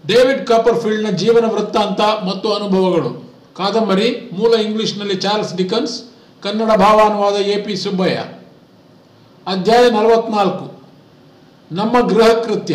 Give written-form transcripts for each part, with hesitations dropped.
David ಕಾಪರ್ಫೀಲ್ಡ್ನ ಜೀವನ ವೃತ್ತಾಂತ ಮತ್ತು ಅನುಭವಗಳು. ಕಾದಂಬರಿ. ಮೂಲ ಇಂಗ್ಲಿಷ್ನಲ್ಲಿ ಚಾರ್ಲ್ಸ್ ಡಿಕನ್ಸ್, ಕನ್ನಡ ಭಾವಾನುವಾದ ಎ.ಪಿ. ಸುಬ್ಬಯ್ಯ. ಅಧ್ಯಾಯ 44. ನಮ್ಮ ಗೃಹ ಕೃತ್ಯ.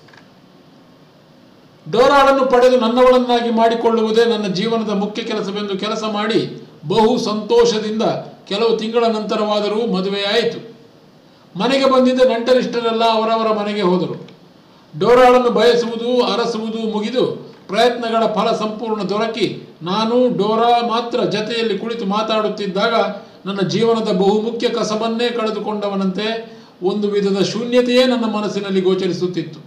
ಡೋರಾಳನ್ನು ಪಡೆದು ನನ್ನವಳನ್ನಾಗಿ ಮಾಡಿಕೊಳ್ಳುವುದೇ ನನ್ನ ಜೀವನದ ಮುಖ್ಯ ಕೆಲಸವೆಂದು ಕೆಲಸ ಮಾಡಿ ಬಹು ಸಂತೋಷದಿಂದ ಕೆಲವು ತಿಂಗಳ ನಂತರವಾದರೂ ಮದುವೆಯಾಯಿತು. ಮನೆಗೆ ಬಂದಿದ್ದ ನೆಂಟರಿಷ್ಟರೆಲ್ಲ ಅವರವರ ಮನೆಗೆ ಹೋದರು. ಡೋರಾಳನ್ನು ಬಯಸುವುದು ಅರಸುವುದು ಮುಗಿದು ಪ್ರಯತ್ನಗಳ ಫಲ ಸಂಪೂರ್ಣ ದೊರಕಿ ನಾನು ಡೋರಾ ಮಾತ್ರ ಜತೆಯಲ್ಲಿ ಕುಳಿತು ಮಾತಾಡುತ್ತಿದ್ದಾಗ ನನ್ನ ಜೀವನದ ಬಹುಮುಖ್ಯ ಕಸಬನ್ನೇ ಕಳೆದುಕೊಂಡವನಂತೆ ಒಂದು ವಿಧದ ಶೂನ್ಯತೆಯೇ ನನ್ನ ಮನಸ್ಸಿನಲ್ಲಿ ಗೋಚರಿಸುತ್ತಿತ್ತು.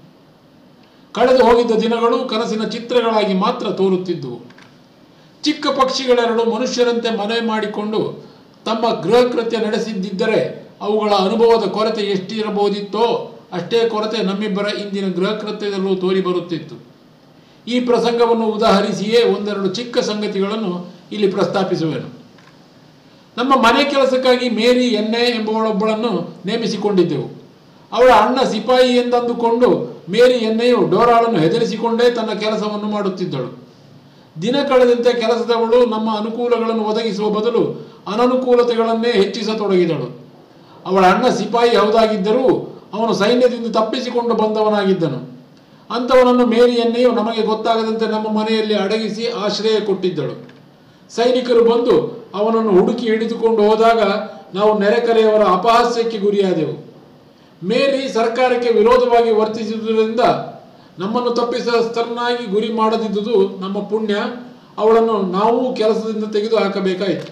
ಕಳೆದು ಹೋಗಿದ್ದ ದಿನಗಳು ಕನಸಿನ ಚಿತ್ರಗಳಾಗಿ ಮಾತ್ರ ತೋರುತ್ತಿದ್ದುವು. ಚಿಕ್ಕ ಪಕ್ಷಿಗಳೆರಡು ಮನುಷ್ಯರಂತೆ ಮನೆ ಮಾಡಿಕೊಂಡು ತಮ್ಮ ಗೃಹ ಕೃತ್ಯ ನಡೆಸಿದ್ದಿದ್ದರೆ ಅವುಗಳ ಅನುಭವದ ಕೊರತೆ ಎಷ್ಟಿರಬಹುದಿತ್ತೋ ಅಷ್ಟೇ ಕೊರತೆ ನಮ್ಮಿಬ್ಬರ ಇಂದಿನ ಗೃಹ ಕೃತ್ಯದಲ್ಲೂ ತೋರಿ ಬರುತ್ತಿತ್ತು. ಈ ಪ್ರಸಂಗವನ್ನು ಉದಾಹರಿಸಿಯೇ ಒಂದೆರಡು ಚಿಕ್ಕ ಸಂಗತಿಗಳನ್ನು ಇಲ್ಲಿ ಪ್ರಸ್ತಾಪಿಸುವೆನು. ನಮ್ಮ ಮನೆ ಕೆಲಸಕ್ಕಾಗಿ ಮೇರಿ ಎನ್ನೆ ಎಂಬುವಳೊಬ್ಬಳನ್ನು ನೇಮಿಸಿಕೊಂಡಿದ್ದೆವು. ಅವಳ ಅಣ್ಣ ಸಿಪಾಯಿ ಎಂದಂದುಕೊಂಡು ಮೇರಿ ಎನ್ನೆಯು ಡೋರಾಳನ್ನು ಹೆದರಿಸಿಕೊಂಡೇ ತನ್ನ ಕೆಲಸವನ್ನು ಮಾಡುತ್ತಿದ್ದಳು. ದಿನ ಕಳೆದಂತೆ ಕೆಲಸದವಳು ನಮ್ಮ ಅನುಕೂಲಗಳನ್ನು ಒದಗಿಸುವ ಬದಲು ಅನನುಕೂಲತೆಗಳನ್ನೇ ಹೆಚ್ಚಿಸತೊಡಗಿದಳು. ಅವಳ ಅಣ್ಣ ಸಿಪಾಯಿ ಹೌದಾಗಿದ್ದರೂ ಅವನು ಸೈನ್ಯದಿಂದ ತಪ್ಪಿಸಿಕೊಂಡು ಬಂದವನಾಗಿದ್ದನು. ಅಂಥವನನ್ನು ಮೇರಿ ಎನ್ನೆಯು ನಮಗೆ ಗೊತ್ತಾಗದಂತೆ ನಮ್ಮ ಮನೆಯಲ್ಲಿ ಅಡಗಿಸಿ ಆಶ್ರಯ ಕೊಟ್ಟಿದ್ದಳು. ಸೈನಿಕರು ಬಂದು ಅವನನ್ನು ಹುಡುಕಿ ಹಿಡಿದುಕೊಂಡು ಹೋದಾಗ ನಾವು ನೆರೆಕರೆಯವರ ಅಪಹಾಸ್ಯಕ್ಕೆ ಗುರಿಯಾದೆವು. ಮೇರಿ ಸರ್ಕಾರಕ್ಕೆ ವಿರೋಧವಾಗಿ ವರ್ತಿಸಿದುದರಿಂದ ನಮ್ಮನ್ನು ತಪ್ಪಿತಸ್ಥರನ್ನಾಗಿ ಗುರಿ ಮಾಡದಿದ್ದುದು ನಮ್ಮ ಪುಣ್ಯ. ಅವಳನ್ನು ನಾವು ಕೆಲಸದಿಂದ ತೆಗೆದು ಹಾಕಬೇಕಾಯಿತು.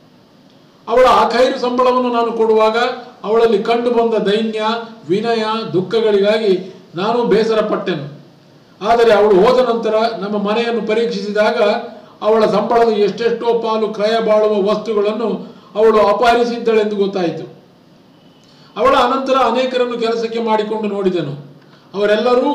ಅವಳ ಆಖೈರು ಸಂಬಳವನ್ನು ನಾನು ಕೊಡುವಾಗ ಅವಳಲ್ಲಿ ಕಂಡು ಬಂದ ದೈನ್ಯ, ವಿನಯ, ದುಃಖಗಳಿಗಾಗಿ ನಾನು ಬೇಸರ ಪಟ್ಟೆನು. ಆದರೆ ಅವಳು ಹೋದ ನಂತರ ನಮ್ಮ ಮನೆಯನ್ನು ಪರೀಕ್ಷಿಸಿದಾಗ ಅವಳ ಸಂಬಳದ ಎಷ್ಟೆಷ್ಟೋ ಪಾಲು ಕ್ರಯ ಬಾಳುವ ವಸ್ತುಗಳನ್ನು ಅವಳು ಅಪಹರಿಸಿದ್ದಳೆಂದು ಗೊತ್ತಾಯಿತು. ಅವಳ ಅನಂತರ ಅನೇಕರನ್ನು ಕೆಲಸಕ್ಕೆ ಮಾಡಿಕೊಂಡು ನೋಡಿದನು. ಅವರೆಲ್ಲರೂ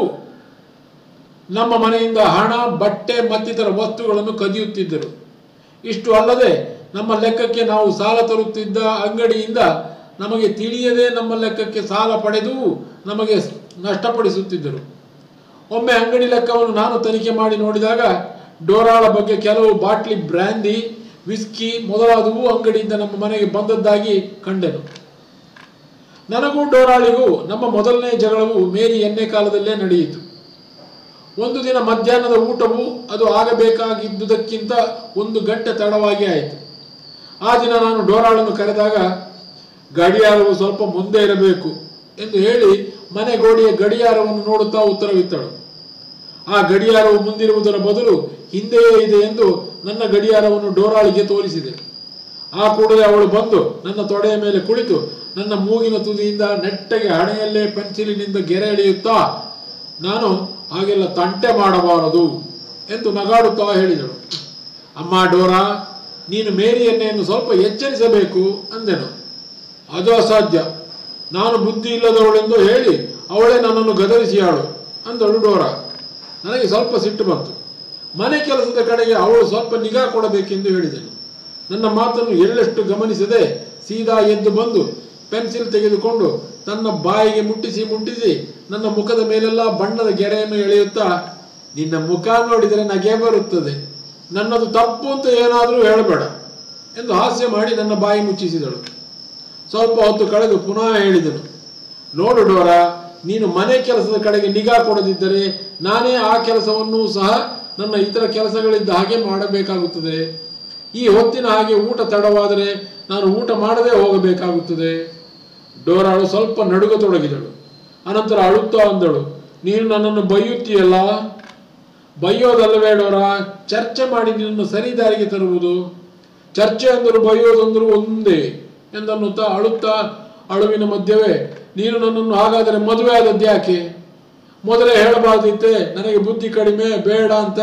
ನಮ್ಮ ಮನೆಯಿಂದ ಹಣ, ಬಟ್ಟೆ ಮತ್ತಿತರ ವಸ್ತುಗಳನ್ನು ಕದಿಯುತ್ತಿದ್ದರು. ಇಷ್ಟು ಅಲ್ಲದೆ ನಮ್ಮ ಲೆಕ್ಕಕ್ಕೆ ನಾವು ಸಾಲ ತರುತ್ತಿದ್ದ ಅಂಗಡಿಯಿಂದ ನಮಗೆ ತಿಳಿಯದೆ ನಮ್ಮ ಲೆಕ್ಕಕ್ಕೆ ಸಾಲ ಪಡೆದು ನಮಗೆ ನಷ್ಟಪಡಿಸುತ್ತಿದ್ದರು. ಒಮ್ಮೆ ಅಂಗಡಿ ಲೆಕ್ಕವನ್ನು ನಾನು ತನಿಖೆ ಮಾಡಿ ನೋಡಿದಾಗ ಡೋರಾಳ ಬಗ್ಗೆ ಕೆಲವು ಬಾಟ್ಲಿ ಬ್ರ್ಯಾಂದಿ, ವಿಸ್ಕಿ ಮೊದಲಾದವು ಅಂಗಡಿಯಿಂದ ನಮ್ಮ ಮನೆಗೆ ಬಂದದ್ದಾಗಿ ಕಂಡೆನು. ನನಗೂ ಡೋರಾಳಿಗೂ ನಮ್ಮ ಮೊದಲನೇ ಜಗಳವು ಮೇರಿ ಎಣ್ಣೆ ಕಾಲದಲ್ಲೇ ನಡೆಯಿತು. ಒಂದು ದಿನ ಮಧ್ಯಾಹ್ನದ ಊಟವು ಅದು ಆಗಬೇಕಾಗಿದ್ದುದಕ್ಕಿಂತ 1 ಗಂಟೆ ತಡವಾಗಿ ಆಯಿತು. ಆ ದಿನ ನಾನು ಡೋರಾಳನ್ನು ಕರೆದಾಗ ಗಡಿಯಾರವು ಸ್ವಲ್ಪ ಮುಂದೆ ಇರಬೇಕು ಎಂದು ಹೇಳಿ ಮನೆ ಗೋಡೆಯ ಗಡಿಯಾರವನ್ನು ನೋಡುತ್ತಾ ಉತ್ತರವಿತ್ತಳು. ಆ ಗಡಿಯಾರವು ಮುಂದಿರುವುದರ ಬದಲು ಹಿಂದೆಯೇ ಇದೆ ಎಂದು ನನ್ನ ಗಡಿಯಾರವನ್ನು ಡೋರಾಳಿಗೆ ತೋರಿಸಿದೆ. ಆ ಕೂಡಲೇ ಅವಳು ಬಂದು ನನ್ನ ತೊಡೆಯ ಮೇಲೆ ಕುಳಿತು ನನ್ನ ಮೂಗಿನ ತುದಿಯಿಂದ ನೆಟ್ಟಗೆ ಹಣೆಯಲ್ಲೇ ಪೆನ್ಸಿಲಿನಿಂದ ಗೆರೆ ಎಳೆಯುತ್ತಾ ನಾನು ಹಾಗೆಲ್ಲ ತಂಟೆ ಮಾಡಬಾರದು ಎಂದು ನಗಾಡುತ್ತಾ ಹೇಳಿದಳು. ಅಮ್ಮ ಡೋರಾ, ನೀನು ಮೇರಿ ಎಣ್ಣೆಯನ್ನು ಸ್ವಲ್ಪ ಎಚ್ಚರಿಸಬೇಕು ಅಂದೆನು. ಅದು ಅಸಾಧ್ಯ, ನಾನು ಬುದ್ಧಿ ಇಲ್ಲದವಳೆಂದು ಹೇಳಿ ಅವಳೇ ನನ್ನನ್ನು ಗದರಿಸಿಯಾಳು ಅಂದಳು ಡೋರಾ. ನನಗೆ ಸ್ವಲ್ಪ ಸಿಟ್ಟು ಬಂತು. ಮನೆ ಕೆಲಸದ ಕಡೆಗೆ ಅವಳು ಸ್ವಲ್ಪ ನಿಗಾ ಕೊಡಬೇಕೆಂದು ಹೇಳಿದೆನು. ನನ್ನ ಮಾತನ್ನು ಎಳ್ಳಷ್ಟು ಗಮನಿಸದೆ ಸೀದಾ ಎದ್ದು ಬಂದು ಪೆನ್ಸಿಲ್ ತೆಗೆದುಕೊಂಡು ತನ್ನ ಬಾಯಿಗೆ ಮುಟ್ಟಿಸಿ ನನ್ನ ಮುಖದ ಮೇಲೆಲ್ಲ ಬಣ್ಣದ ಗೆರೆಯನ್ನು ಎಳೆಯುತ್ತಾ, ನಿನ್ನ ಮುಖ ನೋಡಿದರೆ ನಗೆ ಬರುತ್ತದೆ, ನನ್ನದು ತಪ್ಪು ಅಂತ ಏನಾದರೂ ಹೇಳಬೇಡ ಎಂದು ಹಾಸ್ಯ ಮಾಡಿ ನನ್ನ ಬಾಯಿ ಮುಚ್ಚಿಸಿದಳು. ಸ್ವಲ್ಪ ಹೊತ್ತು ಕಳೆದು ಪುನಃ ಹೇಳಿದನು, ನೋಡು ಡೋರಾ, ನೀನು ಮನೆ ಕೆಲಸದ ಕಡೆಗೆ ನಿಗಾ ಕೊಡದಿದ್ದರೆ ನಾನೇ ಆ ಕೆಲಸವನ್ನು ಸಹ ನನ್ನ ಇತರ ಕೆಲಸಗಳಿದ್ದ ಹಾಗೆ ಮಾಡಬೇಕಾಗುತ್ತದೆ. ಈ ಹೊತ್ತಿನ ಹಾಗೆ ಊಟ ತಡವಾದರೆ ನಾನು ಊಟ ಮಾಡದೇ ಹೋಗಬೇಕಾಗುತ್ತದೆ. ಡೋರಾಳು ಸ್ವಲ್ಪ ನಡುಗತೊಡಗಿದಳು. ಅನಂತರ ಅಳುತ್ತಾ ಅಂದಳು, ನೀನು ನನ್ನನ್ನು ಬೈಯುತ್ತೀಯಲ್ಲ. ಬೈಯೋದಲ್ಲವೇ ಡೋರಾ, ಚರ್ಚೆ ಮಾಡಿ ನಿನ್ನನ್ನು ಸರಿದಾರಿಗೆ ತರುವುದು. ಚರ್ಚೆ ಅಂದರು ಬೈಯೋದಂದರು ಒಂದೇ ಎಂದನ್ನುತ್ತಾ ಅಳುತ್ತಾ ಅಳುವಿನ ಮಧ್ಯವೇ, ನೀನು ನನ್ನನ್ನು ಹಾಗಾದರೆ ಮದುವೆ ಆದದ್ದು ಯಾಕೆ? ಮೊದಲೇ ಹೇಳಬಾರ್ದಿತ್ತೆ ನನಗೆ ಬುದ್ಧಿ ಕಡಿಮೆ, ಬೇಡ ಅಂತ.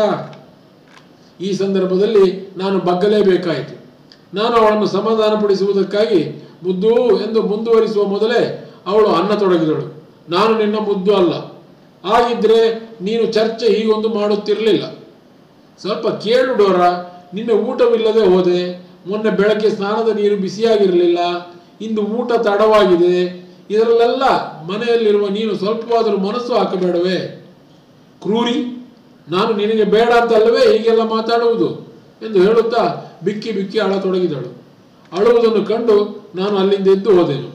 ಈ ಸಂದರ್ಭದಲ್ಲಿ ನಾನು ಬಗ್ಗಲೇಬೇಕಾಯಿತು. ನಾನು ಅವಳನ್ನು ಸಮಾಧಾನಪಡಿಸುವುದಕ್ಕಾಗಿ ಮುದ್ದು ಎಂದು ಮುಂದುವರಿಸುವ ಮೊದಲೇ ಅವಳು ಅನ್ನತೊಡಗಿದಳು, ನಾನು ನಿನ್ನ ಮುದ್ದು ಅಲ್ಲ. ಹಾಗಿದ್ರೆ ನೀನು ಚರ್ಚೆ ಹೀಗೊಂದು ಮಾಡುತ್ತಿರಲಿಲ್ಲ. ಸ್ವಲ್ಪ ಕೇಳು ಡೋರಾ, ನಿನ್ನೆ ಊಟವಿಲ್ಲದೆ ಹೋದೆ. ಮೊನ್ನೆ ಬೆಳಗ್ಗೆ ಸ್ನಾನದ ನೀರು ಬಿಸಿಯಾಗಿರಲಿಲ್ಲ. ಇಂದು ಊಟ ತಡವಾಗಿದೆ. ಇದರಲ್ಲೆಲ್ಲ ಮನೆಯಲ್ಲಿರುವ ನೀನು ಸ್ವಲ್ಪವಾದರೂ ಮನಸ್ಸು ಹಾಕಬೇಡವೇ? ಕ್ರೂರಿ, ನಾನು ನಿನಗೆ ಬೇಡ ಅಂತಲ್ಲವೇ ಹೀಗೆಲ್ಲ ಮಾತಾಡುವುದು ಎಂದು ಹೇಳುತ್ತಾ ಬಿಕ್ಕಿ ಬಿಕ್ಕಿ ಅಳತೊಡಗಿದಳು. ಅಳುವುದನ್ನು ಕಂಡು ನಾನು ಅಲ್ಲಿಂದ ಎದ್ದು ಹೋದೆನು.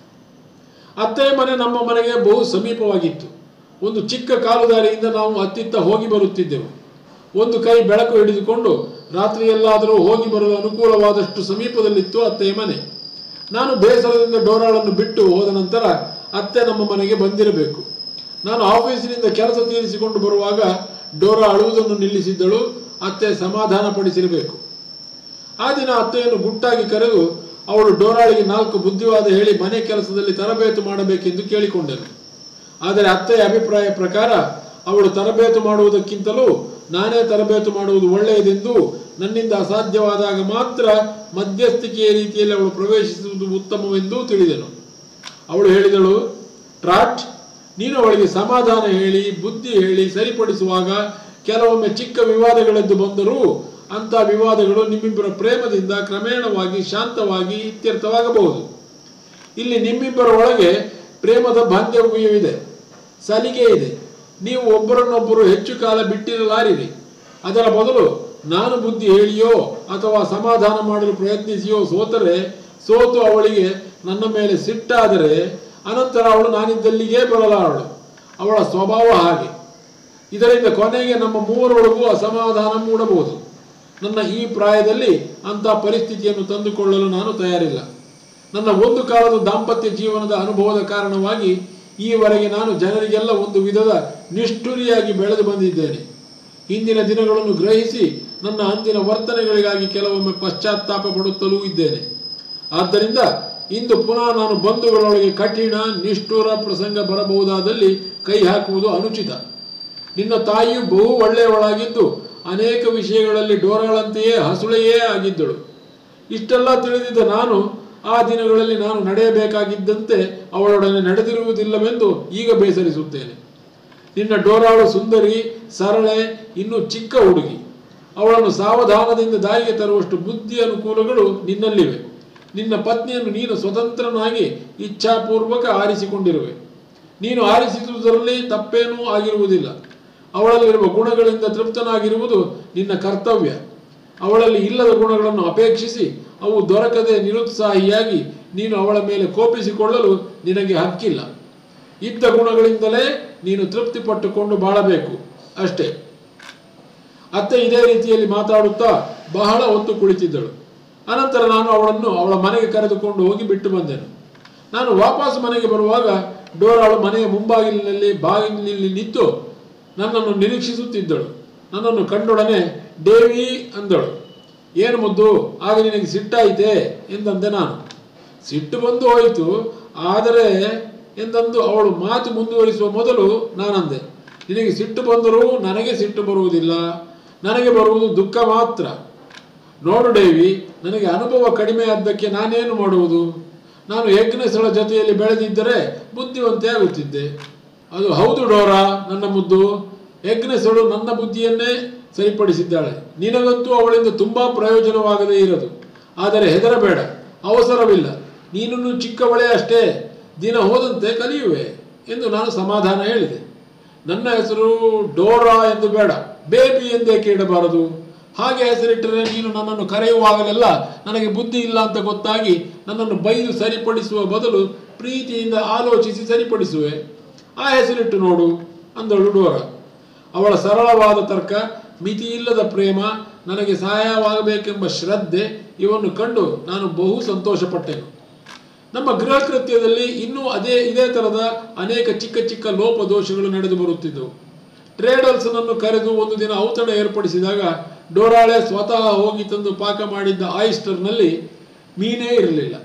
ಅತ್ತೆಯ ಮನೆ ನಮ್ಮ ಮನೆಗೆ ಬಹು ಸಮೀಪವಾಗಿತ್ತು. ಒಂದು ಚಿಕ್ಕ ಕಾಲುದಾರಿಯಿಂದ ನಾವು ಅತ್ತಿತ್ತ ಹೋಗಿ ಬರುತ್ತಿದ್ದೆವು. ಒಂದು ಕೈ ಬೆಳಕು ಹಿಡಿದುಕೊಂಡು ರಾತ್ರಿಯಲ್ಲಾದರೂ ಹೋಗಿ ಬರಲು ಅನುಕೂಲವಾದಷ್ಟು ಸಮೀಪದಲ್ಲಿತ್ತು ಅತ್ತೆಯ ಮನೆ. ನಾನು ಬೇಸರದಿಂದ ಡೋರಾಳನ್ನು ಬಿಟ್ಟು ಹೋದ ನಂತರ ಅತ್ತೆ ನಮ್ಮ ಮನೆಗೆ ಬಂದಿರಬೇಕು. ನಾನು ಆಫೀಸಿನಿಂದ ಕೆಲಸ ತೀರಿಸಿಕೊಂಡು ಬರುವಾಗ ಡೋರಾ ಅಳುವುದನ್ನು ನಿಲ್ಲಿಸಿದ್ದಳು. ಅತ್ತೆ ಸಮಾಧಾನ ಪಡಿಸಿರಬೇಕು. ಆ ದಿನ ಅತ್ತೆಯನ್ನು ಗುಟ್ಟಾಗಿ ಕರೆದು ಅವಳು ಡೋರಾಳಿಗೆ 4 ಬುದ್ಧಿವಾದ ಹೇಳಿ ಮನೆ ಕೆಲಸದಲ್ಲಿ ತರಬೇತು ಮಾಡಬೇಕೆಂದು ಕೇಳಿಕೊಂಡನು. ಆದರೆ ಅತ್ತೆಯ ಅಭಿಪ್ರಾಯ ಪ್ರಕಾರ ಅವಳು ತರಬೇತು ಮಾಡುವುದಕ್ಕಿಂತಲೂ ನಾನೇ ತರಬೇತು ಮಾಡುವುದು ಒಳ್ಳೆಯದೆಂದು, ನನ್ನಿಂದ ಅಸಾಧ್ಯವಾದಾಗ ಮಾತ್ರ ಮಧ್ಯಸ್ಥಿಕೆಯ ರೀತಿಯಲ್ಲಿ ಅವಳು ಪ್ರವೇಶಿಸುವುದು ಉತ್ತಮವೆಂದೂ ತಿಳಿದೆನು. ಅವಳು ಹೇಳಿದಳು, ಟ್ರಾಟ್, ನೀನು ಅವಳಿಗೆ ಸಮಾಧಾನ ಹೇಳಿ ಬುದ್ಧಿ ಹೇಳಿ ಸರಿಪಡಿಸುವಾಗ ಕೆಲವೊಮ್ಮೆ ಚಿಕ್ಕ ವಿವಾದಗಳೆದ್ದು ಬಂದರೂ ಅಂಥ ವಿವಾದಗಳು ನಿಮ್ಮಿಬ್ಬರ ಪ್ರೇಮದಿಂದ ಕ್ರಮೇಣವಾಗಿ ಶಾಂತವಾಗಿ ಇತ್ಯರ್ಥವಾಗಬಹುದು. ಇಲ್ಲಿ ನಿಮ್ಮಿಬ್ಬರ ಒಳಗೆ ಪ್ರೇಮದ ಬಾಂಧವ್ಯವಿದೆ, ಸಲಿಗೆ ಇದೆ. ನೀವು ಒಬ್ಬರನ್ನೊಬ್ಬರು ಹೆಚ್ಚು ಕಾಲ ಬಿಟ್ಟಿರಲಾರಿರಿ. ಅದರ ಬದಲು ನಾನು ಬುದ್ಧಿ ಹೇಳಿಯೋ ಅಥವಾ ಸಮಾಧಾನ ಮಾಡಲು ಪ್ರಯತ್ನಿಸಿಯೋ ಸೋತು ಅವಳಿಗೆ ನನ್ನ ಮೇಲೆ ಸಿಟ್ಟಾದರೆ ಅನಂತರ ಅವಳು ನಾನಿದ್ದಲ್ಲಿಗೇ ಬರಲಾರಳು. ಅವಳ ಸ್ವಭಾವ ಹಾಗೆ. ಇದರಿಂದ ಕೊನೆಗೆ ನಮ್ಮ ಮೂವರೊಳಗೂ ಅಸಮಾಧಾನ ಮೂಡಬಹುದು. ನನ್ನ ಈ ಪ್ರಾಯದಲ್ಲಿ ಅಂಥ ಪರಿಸ್ಥಿತಿಯನ್ನು ತಂದುಕೊಳ್ಳಲು ನಾನು ತಯಾರಿಲ್ಲ. ನನ್ನ ಒಂದು ಕಾಲದ ದಾಂಪತ್ಯ ಜೀವನದ ಅನುಭವದ ಕಾರಣವಾಗಿ ಈವರೆಗೆ ನಾನು ಜನರಿಗೆಲ್ಲ ಒಂದು ವಿಧದ ನಿಷ್ಠುರಿಯಾಗಿ ಬೆಳೆದು ಬಂದಿದ್ದೇನೆ. ಹಿಂದಿನ ದಿನಗಳನ್ನು ಗ್ರಹಿಸಿ ನನ್ನ ಅಂದಿನ ವರ್ತನೆಗಳಿಗಾಗಿ ಕೆಲವೊಮ್ಮೆ ಪಶ್ಚಾತ್ತಾಪ ಪಡುತ್ತಲೂ ಇದ್ದೇನೆ. ಆದ್ದರಿಂದ ಇಂದು ಪುನಃ ನಾನು ಬಂಧುಗಳೊಳಗೆ ಕಠಿಣ ನಿಷ್ಠುರ ಪ್ರಸಂಗ ಬರಬಹುದಾದಲ್ಲಿ ಕೈ ಹಾಕುವುದು ಅನುಚಿತ. ನಿನ್ನ ತಾಯಿಯು ಬಹು ಒಳ್ಳೆಯವಳಾಗಿದ್ದು ಅನೇಕ ವಿಷಯಗಳಲ್ಲಿ ಡೋರಾಳಂತೆಯೇ ಹಸುಳೆಯೇ ಆಗಿದ್ದಳು. ಇಷ್ಟೆಲ್ಲ ತಿಳಿದಿದ್ದ ನಾನು ಆ ದಿನಗಳಲ್ಲಿ ನಾನು ನಡೆಯಬೇಕಾಗಿದ್ದಂತೆ ಅವಳೊಡನೆ ನಡೆದಿರುವುದಿಲ್ಲವೆಂದು ಈಗ ಬೇಸರಿಸುತ್ತೇನೆ. ನಿನ್ನ ಡೋರಾಳು ಸುಂದರಿ, ಸರಳೆ, ಇನ್ನೂ ಚಿಕ್ಕ ಹುಡುಗಿ. ಅವಳನ್ನು ಸಾವಧಾನದಿಂದ ದಾರಿಗೆ ತರುವಷ್ಟು ಬುದ್ಧಿ ಅನುಕೂಲಗಳು ನಿನ್ನಲ್ಲಿವೆ. ನಿನ್ನ ಪತ್ನಿಯನ್ನು ನೀನು ಸ್ವತಂತ್ರನಾಗಿ ಇಚ್ಛಾಪೂರ್ವಕ ಆರಿಸಿಕೊಂಡಿರುವೆ. ನೀನು ಆರಿಸಿದುದರಲ್ಲಿ ತಪ್ಪೇನೂ ಆಗಿರುವುದಿಲ್ಲ. ಅವಳಲ್ಲಿರುವ ಗುಣಗಳಿಂದ ತೃಪ್ತನಾಗಿರುವುದು ನಿನ್ನ ಕರ್ತವ್ಯ. ಅವಳಲ್ಲಿ ಇಲ್ಲದ ಗುಣಗಳನ್ನು ಅಪೇಕ್ಷಿಸಿ ಅವು ದೊರಕದೆ ನಿರುತ್ಸಾಹಿಯಾಗಿ ನೀನು ಅವಳ ಮೇಲೆ ಕೋಪಿಸಿಕೊಳ್ಳಲು ನಿನಗೆ ಹಕ್ಕಿಲ್ಲ. ಇದ್ದ ಗುಣಗಳಿಂದಲೇ ನೀನು ತೃಪ್ತಿಪಟ್ಟುಕೊಂಡು ಬಾಳಬೇಕು ಅಷ್ಟೇ. ಅತ್ತೆ ಇದೇ ರೀತಿಯಲ್ಲಿ ಮಾತಾಡುತ್ತಾ ಬಹಳ ಹೊತ್ತು ಕುಳಿತಿದ್ದಳು. ಅನಂತರ ನಾನು ಅವಳನ್ನು ಅವಳ ಮನೆಗೆ ಕರೆದುಕೊಂಡು ಹೋಗಿ ಬಿಟ್ಟು ಬಂದೆನು. ನಾನು ವಾಪಸ್ ಮನೆಗೆ ಬರುವಾಗ ಡೋರಾಳು ಮನೆಯ ಮುಂಬಾಗಿಲಿನಲ್ಲಿ ಬಾಗಿಲಿನಲ್ಲಿ ನಿಂತು ನನ್ನನ್ನು ನಿರೀಕ್ಷಿಸುತ್ತಿದ್ದಳು. ನನ್ನನ್ನು ಕಂಡೊಡನೆ ಡೇವಿ ಅಂದಳು. ಏನು ಮುದ್ದು, ಆಗ ನಿನಗೆ ಸಿಟ್ಟಾಯಿತೆ ಎಂದಂದೆ ನಾನು. ಸಿಟ್ಟು ಬಂದು ಹೋಯಿತು, ಆದರೆ ಎಂದಂದು ಅವಳು ಮಾತು ಮುಂದುವರಿಸುವ ಮೊದಲು ನಾನಂದೆ, ನಿನಗೆ ಸಿಟ್ಟು ಬಂದರೂ ನನಗೆ ಸಿಟ್ಟು ಬರುವುದಿಲ್ಲ, ನನಗೆ ಬರುವುದು ದುಃಖ ಮಾತ್ರ. ನೋಡು ಡೇವಿ, ನನಗೆ ಅನುಭವ ಕಡಿಮೆ ಆದ್ದಕ್ಕೆ ನಾನೇನು ಮಾಡುವುದು? ನಾನು ಯಜ್ಞಸ್ಥಳ ಜೊತೆಯಲ್ಲಿ ಬೆಳೆದಿದ್ದರೆ ಬುದ್ಧಿವಂತೆ ಆಗುತ್ತಿದ್ದೆ. ಅದು ಹೌದು ಡೋರಾ ನನ್ನ ಮುದ್ದು, ಯಜ್ಞಸ್ಥಳು ನನ್ನ ಬುದ್ಧಿಯನ್ನೇ ಸರಿಪಡಿಸಿದ್ದಾಳೆ. ನಿನಗಂತೂ ಅವಳಿಂದ ತುಂಬ ಪ್ರಯೋಜನವಾಗದೇ ಇರದು. ಆದರೆ ಹೆದರಬೇಡ, ಅವಸರವಿಲ್ಲ. ನೀನನ್ನು ಚಿಕ್ಕವಳೇ ಅಷ್ಟೇ, ದಿನ ಹೋದಂತೆ ಕಲಿಯುವೆ ಎಂದು ನಾನು ಸಮಾಧಾನ ಹೇಳಿದೆ. ನನ್ನ ಹೆಸರು ಡೋರಾ ಎಂದು ಬೇಡ, ಬೇಬಿ ಎಂದೇಕೆ ಇಡಬಾರದು? ಹಾಗೆ ಹೆಸರಿಟ್ಟರೆ ನೀನು ನನ್ನನ್ನು ಕರೆಯುವಾಗಲೆಲ್ಲ ನನಗೆ ಬುದ್ಧಿ ಇಲ್ಲ ಅಂತ ಗೊತ್ತಾಗಿ ನನ್ನನ್ನು ಬೈದು ಸರಿಪಡಿಸುವ ಬದಲು ಪ್ರೀತಿಯಿಂದ ಆಲೋಚಿಸಿ ಸರಿಪಡಿಸುವೆ. ಆ ಹೆಸರಿಟ್ಟು ನೋಡು ಅಂದಳು ಡೋರಾ. ಅವಳ ಸರಳವಾದ ತರ್ಕ, ಮಿತಿಯಿಲ್ಲದ ಪ್ರೇಮ, ನನಗೆ ಸಹಾಯವಾಗಬೇಕೆಂಬ ಶ್ರದ್ಧೆ ಇವನ್ನು ಕಂಡು ನಾನು ಬಹು ಸಂತೋಷಪಟ್ಟೆನು. ನಮ್ಮ ಗೃಹ ಕೃತ್ಯದಲ್ಲಿ ಇನ್ನೂ ಇದೇ ಥರದ ಅನೇಕ ಚಿಕ್ಕ ಚಿಕ್ಕ ಲೋಪದೋಷಗಳು ನಡೆದು ಬರುತ್ತಿದ್ದವು. ಟ್ರೇಡಲ್ಸನನ್ನು ಕರೆದು ಒಂದು ದಿನ ಔತಣ ಏರ್ಪಡಿಸಿದಾಗ ಡೋರಾಳೆ ಸ್ವತಃ ಹೋಗಿ ತಂದು ಪಾಕ ಮಾಡಿದ್ದ ಆಯಿಸ್ಟರ್ನಲ್ಲಿ ಮೀನೇ ಇರಲಿಲ್ಲ.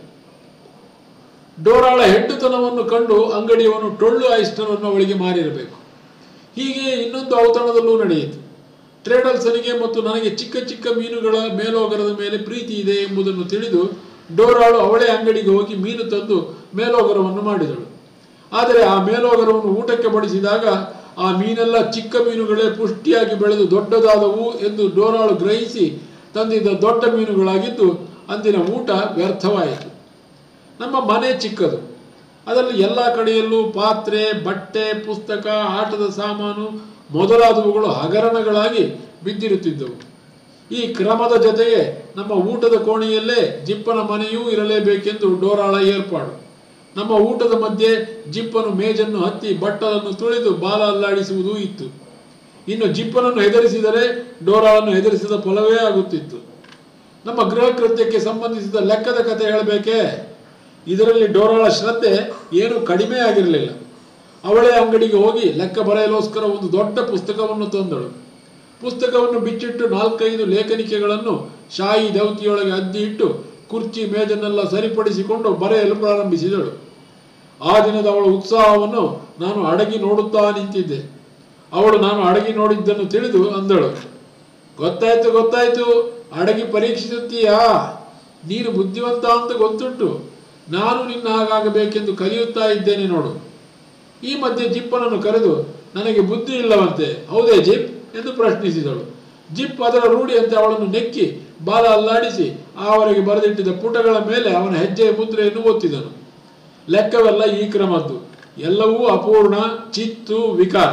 ಡೋರಾಳ ಹೆಡ್ಡುತನವನ್ನು ಕಂಡು ಅಂಗಡಿಯವನು ಟೊಳ್ಳು ಆಯಿಸ್ಟರನ್ನು ಅವಳಿಗೆ ಮಾರಿರಬೇಕು. ಹೀಗೆ ಇನ್ನೊಂದು ಔತಣದಲ್ಲೂ ನಡೆಯಿತು. ಟ್ರೇಡಲ್ಸನಿಗೆ ಮತ್ತು ನನಗೆ ಚಿಕ್ಕ ಚಿಕ್ಕ ಮೀನುಗಳ ಮೇಲೋಗರದ ಮೇಲೆ ಪ್ರೀತಿ ಇದೆ ಎಂಬುದನ್ನು ತಿಳಿದು ಡೋರಾಳು ಅವಳೇ ಅಂಗಡಿಗೆ ಹೋಗಿ ಮೀನು ತಂದು ಮೇಲೋಗರವನ್ನು ಮಾಡಿದಳು. ಆದರೆ ಆ ಮೇಲೋಗರವನ್ನು ಊಟಕ್ಕೆ ಬಡಿಸಿದಾಗ ಆ ಮೀನೆಲ್ಲ ಚಿಕ್ಕ ಮೀನುಗಳೇ ಪುಷ್ಟಿಯಾಗಿ ಬೆಳೆದು ದೊಡ್ಡದಾದವು ಎಂದು ಡೋರಾಳು ಗ್ರಹಿಸಿ ತಂದಿದ್ದ ದೊಡ್ಡ ಮೀನುಗಳಾಗಿದ್ದು ಅಂದಿನ ಊಟ ವ್ಯರ್ಥವಾಯಿತು. ನಮ್ಮ ಮನೆ ಚಿಕ್ಕದು. ಅದರಲ್ಲಿ ಎಲ್ಲ ಕಡೆಯಲ್ಲೂ ಪಾತ್ರೆ, ಬಟ್ಟೆ, ಪುಸ್ತಕ, ಆಟದ ಸಾಮಾನು, ಮೊದಲಾದವುಗಳು ಹಗರಣಗಳಾಗಿ ಬಿದ್ದಿರುತ್ತಿದ್ದವು. ಈ ಕ್ರಮದ ಜೊತೆಗೆ ನಮ್ಮ ಊಟದ ಕೋಣೆಯಲ್ಲೇ ಜಿಪ್ಪನ ಮನೆಯೂ ಇರಲೇಬೇಕೆಂದು ಡೋರಾಳ ಏರ್ಪಾಡು. ನಮ್ಮ ಊಟದ ಮಧ್ಯೆ ಜಿಪ್ಪನು ಮೇಜನ್ನು ಹತ್ತಿ ಬಟ್ಟಲನ್ನು ತುಳಿದು ಬಾಲ ಅಲ್ಲಾಡಿಸುವುದೂ ಇತ್ತು. ಇನ್ನು ಜಿಪ್ಪನನ್ನು ಹೆದರಿಸಿದರೆ ಡೋರಾಳನ್ನು ಹೆದರಿಸಿದ ಫಲವೇ ಆಗುತ್ತಿತ್ತು. ನಮ್ಮ ಗೃಹ ಕೃತ್ಯಕ್ಕೆ ಸಂಬಂಧಿಸಿದ ಲೆಕ್ಕದ ಕಥೆ ಹೇಳಬೇಕೇ? ಇದರಲ್ಲಿ ಡೋರಾಳ ಶ್ರದ್ಧೆ ಏನೂ ಕಡಿಮೆ ಆಗಿರಲಿಲ್ಲ. ಅವಳೇ ಅಂಗಡಿಗೆ ಹೋಗಿ ಲೆಕ್ಕ ಬರೆಯಲೋಸ್ಕರ ಒಂದು ದೊಡ್ಡ ಪುಸ್ತಕವನ್ನು ತಂದಳು. ಪುಸ್ತಕವನ್ನು ಬಿಚ್ಚಿಟ್ಟು 4-5 ಲೇಖನಿಕೆಗಳನ್ನು ಶಾಯಿ ದೌತಿಯೊಳಗೆ ಅದ್ದಿ ಇಟ್ಟು ಕುರ್ಚಿ ಮೇಜನ್ನೆಲ್ಲ ಸರಿಪಡಿಸಿಕೊಂಡು ಬರೆಯಲು ಪ್ರಾರಂಭಿಸಿದಳು. ಆ ದಿನದ ಅವಳ ಉತ್ಸಾಹವನ್ನು ನಾನು ಅಡಗಿ ನೋಡುತ್ತಾ ನಿಂತಿದ್ದೆ. ಅವಳು ನಾನು ಅಡಗಿ ನೋಡಿದ್ದನ್ನು ತಿಳಿದು ಅಂದಳು, ಗೊತ್ತಾಯ್ತು, ಅಡಗಿ ಪರೀಕ್ಷಿಸುತ್ತೀಯಾ? ನೀನು ಬುದ್ಧಿವಂತ ಅಂತ ಗೊತ್ತುಂಟು. ನಾನು ನಿನ್ನ ಹಾಗಾಗಬೇಕೆಂದು ಕಲಿಯುತ್ತಾ ಇದ್ದೇನೆ ನೋಡು. ಈ ಮಧ್ಯೆ ಜಿಪ್ಪನನ್ನು ಕರೆದು, ನನಗೆ ಬುದ್ಧಿ ಇಲ್ಲವಂತೆ, ಹೌದೇ ಜಿಪ್ ಎಂದು ಪ್ರಶ್ನಿಸಿದಳು. ಜಿಪ್ ಅದರ ರೂಢಿಯಂತೆ ಅವಳನ್ನು ನೆಕ್ಕಿ ಬಾಲ ಅಲ್ಲಾಡಿಸಿ ಆವರೆಗೆ ಬರೆದಿಟ್ಟಿದ್ದ ಪುಟಗಳ ಮೇಲೆ ಅವನ ಹೆಜ್ಜೆಯ ಮುದ್ರೆಯನ್ನು ಒತ್ತಿದನು. ಲೆಕ್ಕವೆಲ್ಲ ಈ ಕ್ರಮದ್ದು, ಎಲ್ಲವೂ ಅಪೂರ್ಣ, ಚಿತ್ತು, ವಿಕಾರ.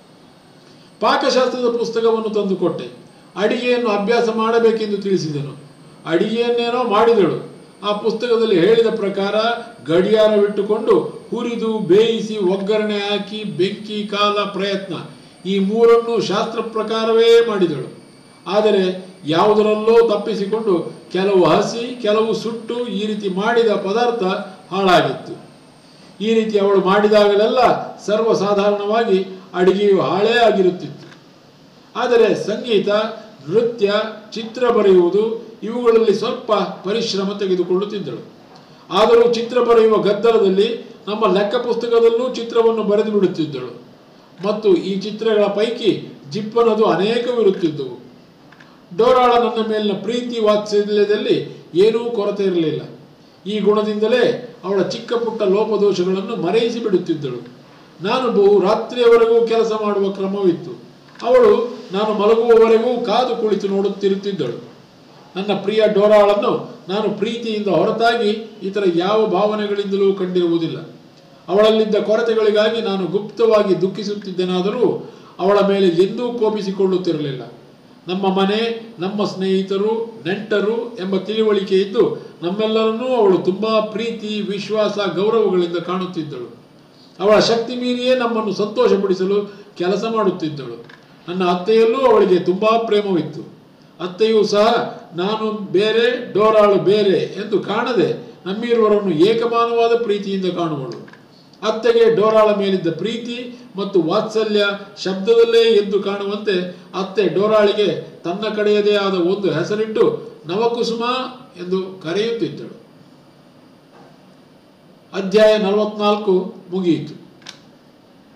ಪಾಕಶಾಸ್ತ್ರದ ಪುಸ್ತಕವನ್ನು ತಂದುಕೊಟ್ಟೆ. ಅಡಿಗೆಯನ್ನು ಅಭ್ಯಾಸ ಮಾಡಬೇಕೆಂದು ತಿಳಿಸಿದನು. ಅಡಿಗೆಯನ್ನೇನೋ ಮಾಡಿದಳು. ಆ ಪುಸ್ತಕದಲ್ಲಿ ಹೇಳಿದ ಪ್ರಕಾರ ಗಡಿಯಾರವಿಟ್ಟುಕೊಂಡು ಹುರಿದು ಬೇಯಿಸಿ ಒಗ್ಗರಣೆ ಹಾಕಿ ಬೆಂಕಿ ಕಾಲ ಪ್ರಯತ್ನ ಈ ಮೂರನ್ನು ಶಾಸ್ತ್ರ ಪ್ರಕಾರವೇ ಮಾಡಿದಳು. ಆದರೆ ಯಾವುದರಲ್ಲೋ ತಪ್ಪಿಸಿಕೊಂಡು ಕೆಲವು ಹಸಿ ಕೆಲವು ಸುಟ್ಟು ಈ ರೀತಿ ಮಾಡಿದ ಪದಾರ್ಥ ಹಾಳಾಗಿತ್ತು. ಈ ರೀತಿ ಅವಳು ಮಾಡಿದಾಗಲೆಲ್ಲ ಸರ್ವಸಾಧಾರಣವಾಗಿ ಅಡಿಗೆಯು ಹಾಳೇ ಆಗಿರುತ್ತಿತ್ತು. ಆದರೆ ಸಂಗೀತ, ನೃತ್ಯ, ಚಿತ್ರ ಬರೆಯುವುದು ಇವುಗಳಲ್ಲಿ ಸ್ವಲ್ಪ ಪರಿಶ್ರಮ ತೆಗೆದುಕೊಳ್ಳುತ್ತಿದ್ದಳು. ಆದರೂ ಚಿತ್ರ ಬರೆಯುವ ಗದ್ದಲದಲ್ಲಿ ನಮ್ಮ ಲೆಕ್ಕ ಪುಸ್ತಕದಲ್ಲೂ ಚಿತ್ರವನ್ನು ಬರೆದು ಬಿಡುತ್ತಿದ್ದಳು. ಮತ್ತು ಈ ಚಿತ್ರಗಳ ಪೈಕಿ ಜಿಪ್ಪನದು ಅನೇಕವಿರುತ್ತಿದ್ದವು. ಡೋರಾಳ ನನ್ನ ಮೇಲಿನ ಪ್ರೀತಿ ವಾತ್ಸಲ್ಯದಲ್ಲಿ ಏನೂ ಕೊರತೆ ಇರಲಿಲ್ಲ. ಈ ಗುಣದಿಂದಲೇ ಅವಳ ಚಿಕ್ಕ ಪುಟ್ಟ ಲೋಪದೋಷಗಳನ್ನು ಮರೆಯಿಸಿ ಬಿಡುತ್ತಿದ್ದಳು. ನಾನು ಬಹು ರಾತ್ರಿಯವರೆಗೂ ಕೆಲಸ ಮಾಡುವ ಕ್ರಮವಿತ್ತು. ಅವಳು ನಾನು ಮಲಗುವವರೆಗೂ ಕಾದು ಕುಳಿತು ನೋಡುತ್ತಿರುತ್ತಿದ್ದಳು. ನನ್ನ ಪ್ರಿಯ ಡೋರಾಳನ್ನು ನಾನು ಪ್ರೀತಿಯಿಂದ ಹೊರತಾಗಿ ಇತರ ಯಾವ ಭಾವನೆಗಳಿಂದಲೂ ಕಂಡಿರುವುದಿಲ್ಲ. ಅವಳಲ್ಲಿದ್ದ ಕೊರತೆಗಳಿಗಾಗಿ ನಾನು ಗುಪ್ತವಾಗಿ ದುಃಖಿಸುತ್ತಿದ್ದೆನಾದರೂ ಅವಳ ಮೇಲೆ ಎಂದೂ ಕೋಪಿಸಿಕೊಳ್ಳುತ್ತಿರಲಿಲ್ಲ. ನಮ್ಮ ಮನೆ, ನಮ್ಮ ಸ್ನೇಹಿತರು, ನೆಂಟರು ಎಂಬ ತಿಳಿವಳಿಕೆ ಇದ್ದು ನಮ್ಮೆಲ್ಲರನ್ನೂ ಅವಳು ತುಂಬ ಪ್ರೀತಿ, ವಿಶ್ವಾಸ, ಗೌರವಗಳಿಂದ ಕಾಣುತ್ತಿದ್ದಳು. ಅವಳ ಶಕ್ತಿ ಮೀರಿಯೇ ನಮ್ಮನ್ನು ಸಂತೋಷಪಡಿಸಲು ಕೆಲಸ ಮಾಡುತ್ತಿದ್ದಳು. ನನ್ನ ಅತ್ತೆಯಲ್ಲೂ ಅವಳಿಗೆ ತುಂಬ ಪ್ರೇಮವಿತ್ತು. ಅತ್ತೆಯೂ ಸಹ ನಾನು ಬೇರೆ, ಡೋರಾಳು ಬೇರೆ ಎಂದು ಕಾಣದೆ ನಮ್ಮಿರುವರನ್ನು ಏಕಮಾನವಾದ ಪ್ರೀತಿಯಿಂದ ಕಾಣುವಳು. ಅತ್ತೆಗೆ ಡೋರಾಳ ಮೇಲಿದ್ದ ಪ್ರೀತಿ ಮತ್ತು ವಾತ್ಸಲ್ಯ ಶಬ್ದದಲ್ಲೇ ಎದ್ದು ಕಾಣುವಂತೆ ಅತ್ತೆ ಡೋರಾಳಿಗೆ ತನ್ನ ಕಡೆಯದೇ ಆದ ಒಂದು ಹೆಸರಿಟ್ಟು ನವಕುಸುಮ ಎಂದು ಕರೆಯುತ್ತಿದ್ದಳು. ಅಧ್ಯಾಯ 44 ಮುಗಿಯಿತು.